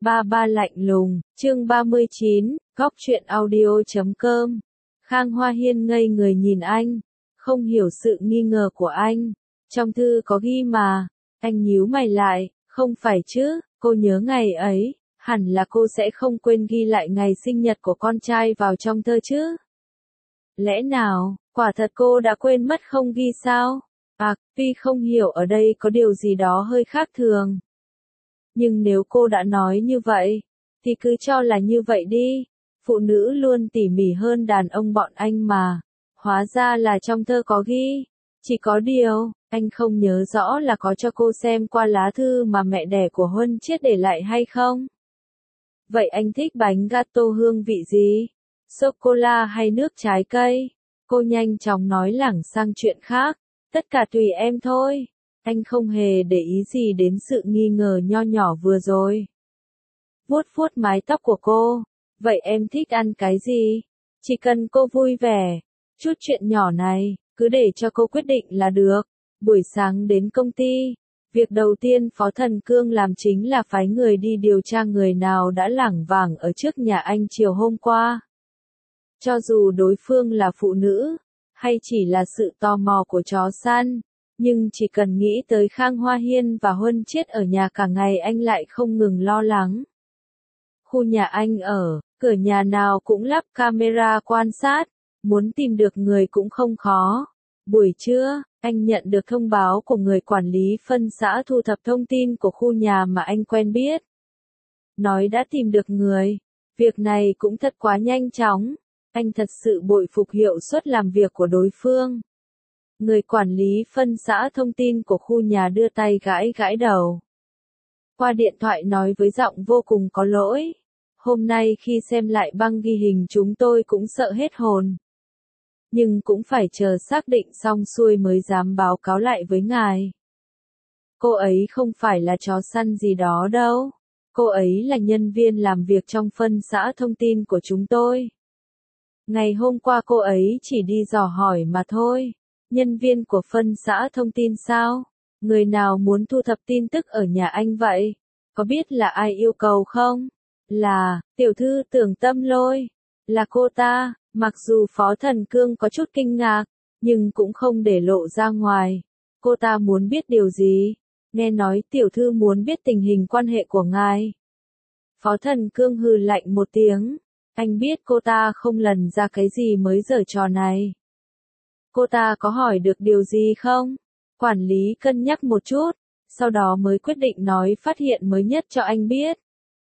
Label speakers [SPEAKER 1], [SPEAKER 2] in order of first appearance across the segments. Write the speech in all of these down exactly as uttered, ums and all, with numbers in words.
[SPEAKER 1] Ba ba lạnh lùng, chương ba mươi chín, góc truyện audio chấm com. Khang Hoa Hiên ngây người nhìn anh, không hiểu sự nghi ngờ của anh. Trong thư có ghi mà, anh nhíu mày lại, không phải chứ, cô nhớ ngày ấy, hẳn là cô sẽ không quên ghi lại ngày sinh nhật của con trai vào trong thơ chứ. Lẽ nào, quả thật cô đã quên mất không ghi sao? À, tuy không hiểu ở đây có điều gì đó hơi khác thường. Nhưng nếu cô đã nói như vậy, thì cứ cho là như vậy đi. Phụ nữ luôn tỉ mỉ hơn đàn ông bọn anh mà. Hóa ra là trong thơ có ghi. Chỉ có điều, anh không nhớ rõ là có cho cô xem qua lá thư mà mẹ đẻ của Huân Chiết để lại hay không. Vậy anh thích bánh gato hương vị gì? Sô-cô-la hay nước trái cây? Cô nhanh chóng nói lảng sang chuyện khác. Tất cả tùy em thôi. Anh không hề để ý gì đến sự nghi ngờ nho nhỏ vừa rồi. Vuốt vuốt mái tóc của cô. Vậy em thích ăn cái gì? Chỉ cần cô vui vẻ. Chút chuyện nhỏ này, cứ để cho cô quyết định là được. Buổi sáng đến công ty. Việc đầu tiên Phó Thần Cương làm chính là phái người đi điều tra người nào đã lảng vảng ở trước nhà anh chiều hôm qua. Cho dù đối phương là phụ nữ, hay chỉ là sự tò mò của chó săn. Nhưng chỉ cần nghĩ tới Khang Hoa Hiên và Huân Chiết ở nhà cả ngày anh lại không ngừng lo lắng. Khu nhà anh ở, cửa nhà nào cũng lắp camera quan sát, muốn tìm được người cũng không khó. Buổi trưa, anh nhận được thông báo của người quản lý phân xã thu thập thông tin của khu nhà mà anh quen biết. Nói đã tìm được người, việc này cũng thật quá nhanh chóng, anh thật sự bội phục hiệu suất làm việc của đối phương. Người quản lý phân xã thông tin của khu nhà đưa tay gãi gãi đầu. Qua điện thoại nói với giọng vô cùng có lỗi. Hôm nay khi xem lại băng ghi hình chúng tôi cũng sợ hết hồn. Nhưng cũng phải chờ xác định xong xuôi mới dám báo cáo lại với ngài. Cô ấy không phải là chó săn gì đó đâu. Cô ấy là nhân viên làm việc trong phân xã thông tin của chúng tôi. Ngày hôm qua cô ấy chỉ đi dò hỏi mà thôi. Nhân viên của phân xã thông tin sao? Người nào muốn thu thập tin tức ở nhà anh vậy? Có biết là ai yêu cầu không? Là, tiểu thư Tưởng Tâm Lôi. Là cô ta, mặc dù Phó Thần Cương có chút kinh ngạc, nhưng cũng không để lộ ra ngoài. Cô ta muốn biết điều gì? Nghe nói tiểu thư muốn biết tình hình quan hệ của ngài. Phó Thần Cương hừ lạnh một tiếng. Anh biết cô ta không lần ra cái gì mới giở trò này. Cô ta có hỏi được điều gì không? Quản lý cân nhắc một chút, sau đó mới quyết định nói phát hiện mới nhất cho anh biết.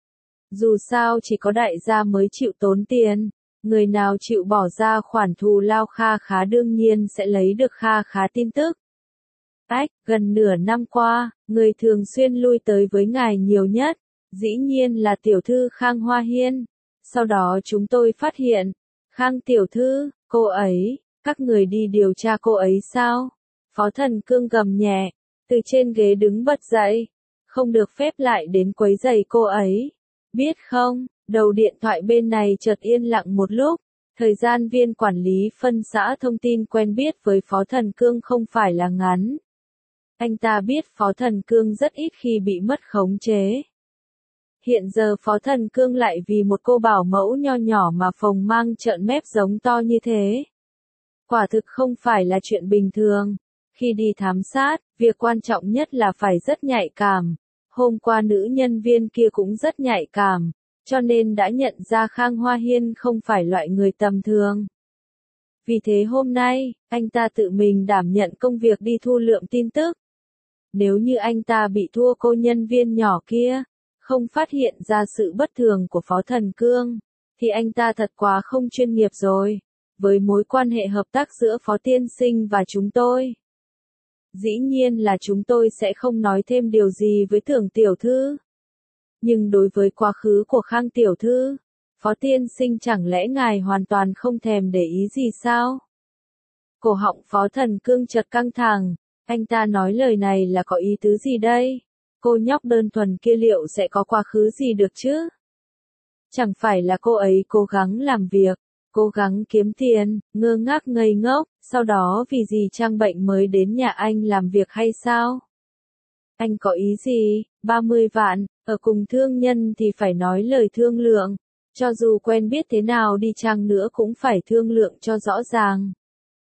[SPEAKER 1] Dù sao chỉ có đại gia mới chịu tốn tiền, người nào chịu bỏ ra khoản thù lao kha khá đương nhiên sẽ lấy được kha khá tin tức. Ách, gần nửa năm qua, người thường xuyên lui tới với ngài nhiều nhất, dĩ nhiên là tiểu thư Khang Hoa Hiên. Sau đó chúng tôi phát hiện, Khang tiểu thư, cô ấy. Các người đi điều tra cô ấy sao? Phó Thần Cương gầm nhẹ, từ trên ghế đứng bật dậy. Không được phép lại đến quấy rầy cô ấy. Biết không, đầu điện thoại bên này chợt yên lặng một lúc. Thời gian viên quản lý phân xã thông tin quen biết với Phó Thần Cương không phải là ngắn. Anh ta biết Phó Thần Cương rất ít khi bị mất khống chế. Hiện giờ Phó Thần Cương lại vì một cô bảo mẫu nho nhỏ mà phồng mang trợn mép giống to như thế. Quả thực không phải là chuyện bình thường. Khi đi thám sát, việc quan trọng nhất là phải rất nhạy cảm. Hôm qua nữ nhân viên kia cũng rất nhạy cảm, cho nên đã nhận ra Khang Hoa Hiên không phải loại người tầm thường. Vì thế hôm nay, anh ta tự mình đảm nhận công việc đi thu lượm tin tức. Nếu như anh ta bị thua cô nhân viên nhỏ kia, không phát hiện ra sự bất thường của Phó Thần Cương, thì anh ta thật quá không chuyên nghiệp rồi. Với mối quan hệ hợp tác giữa Phó Tiên Sinh và chúng tôi. Dĩ nhiên là chúng tôi sẽ không nói thêm điều gì với Tưởng tiểu thư. Nhưng đối với quá khứ của Khang tiểu thư, Phó Tiên Sinh chẳng lẽ ngài hoàn toàn không thèm để ý gì sao? Cổ họng Phó Thần Cương chợt căng thẳng, anh ta nói lời này là có ý tứ gì đây? Cô nhóc đơn thuần kia liệu sẽ có quá khứ gì được chứ? Chẳng phải là cô ấy cố gắng làm việc. Cố gắng kiếm tiền, ngơ ngác ngây ngốc, sau đó vì gì trang bệnh mới đến nhà anh làm việc hay sao? Anh có ý gì? ba mươi vạn, ở cùng thương nhân thì phải nói lời thương lượng. Cho dù quen biết thế nào đi chăng nữa cũng phải thương lượng cho rõ ràng.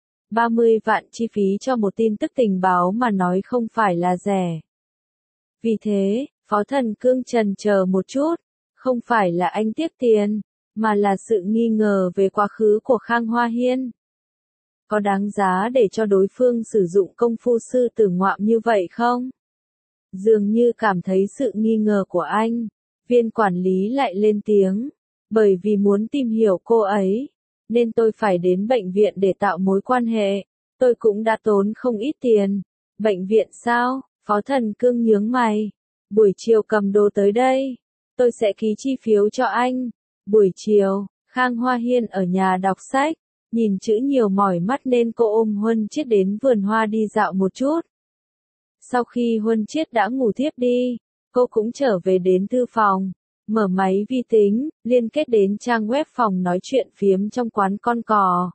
[SPEAKER 1] ba mươi vạn chi phí cho một tin tức tình báo mà nói không phải là rẻ. Vì thế, Phó Thần Cương chần chờ một chút, không phải là anh tiếc tiền, mà là sự nghi ngờ về quá khứ của Khang Hoa Hiên. Có đáng giá để cho đối phương sử dụng công phu sư tử ngoạm như vậy không? Dường như cảm thấy sự nghi ngờ của anh, viên quản lý lại lên tiếng, bởi vì muốn tìm hiểu cô ấy, nên tôi phải đến bệnh viện để tạo mối quan hệ, tôi cũng đã tốn không ít tiền. Bệnh viện sao? Phó Thần Cương nhướng mày. Buổi chiều cầm đồ tới đây, tôi sẽ ký chi phiếu cho anh. Buổi chiều, Khang Hoa Hiên ở nhà đọc sách, nhìn chữ nhiều mỏi mắt nên cô ôm Huân Chiết đến vườn hoa đi dạo một chút. Sau khi Huân Chiết đã ngủ thiếp đi, cô cũng trở về đến thư phòng, mở máy vi tính, liên kết đến trang web phòng nói chuyện phiếm trong quán con cò.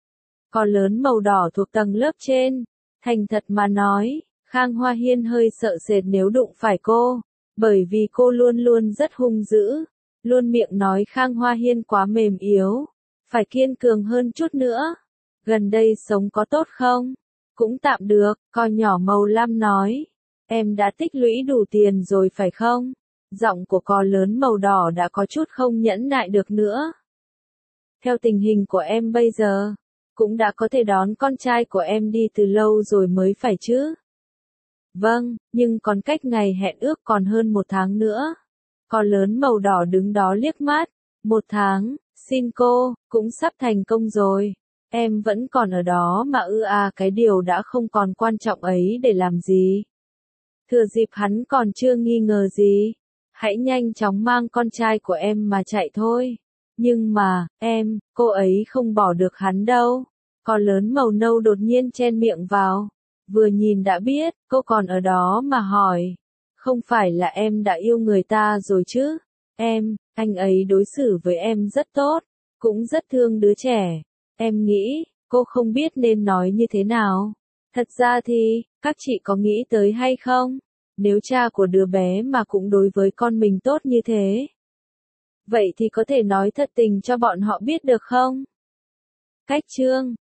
[SPEAKER 1] Cò lớn màu đỏ thuộc tầng lớp trên, thành thật mà nói, Khang Hoa Hiên hơi sợ sệt nếu đụng phải cô, bởi vì cô luôn luôn rất hung dữ, luôn miệng nói Khang Hoa Hiên quá mềm yếu, phải kiên cường hơn chút nữa. Gần đây sống có tốt không? Cũng tạm được, con nhỏ màu lam nói. Em đã tích lũy đủ tiền rồi phải không? Giọng của con lớn màu đỏ đã có chút không nhẫn nại được nữa. Theo tình hình của em bây giờ, cũng đã có thể đón con trai của em đi từ lâu rồi mới phải chứ? Vâng, nhưng còn cách ngày hẹn ước còn hơn một tháng nữa. Con lớn màu đỏ đứng đó liếc mắt. Một tháng, xin cô, cũng sắp thành công rồi. Em vẫn còn ở đó mà ư à, cái điều đã không còn quan trọng ấy để làm gì. Thừa dịp hắn còn chưa nghi ngờ gì, hãy nhanh chóng mang con trai của em mà chạy thôi. Nhưng mà, em, cô ấy không bỏ được hắn đâu. Con lớn màu nâu đột nhiên chen miệng vào. Vừa nhìn đã biết, cô còn ở đó mà hỏi. Không phải là em đã yêu người ta rồi chứ? Em, anh ấy đối xử với em rất tốt, cũng rất thương đứa trẻ. Em nghĩ, cô không biết nên nói như thế nào. Thật ra thì, các chị có nghĩ tới hay không? Nếu cha của đứa bé mà cũng đối với con mình tốt như thế, vậy thì có thể nói thật tình cho bọn họ biết được không? Cách chương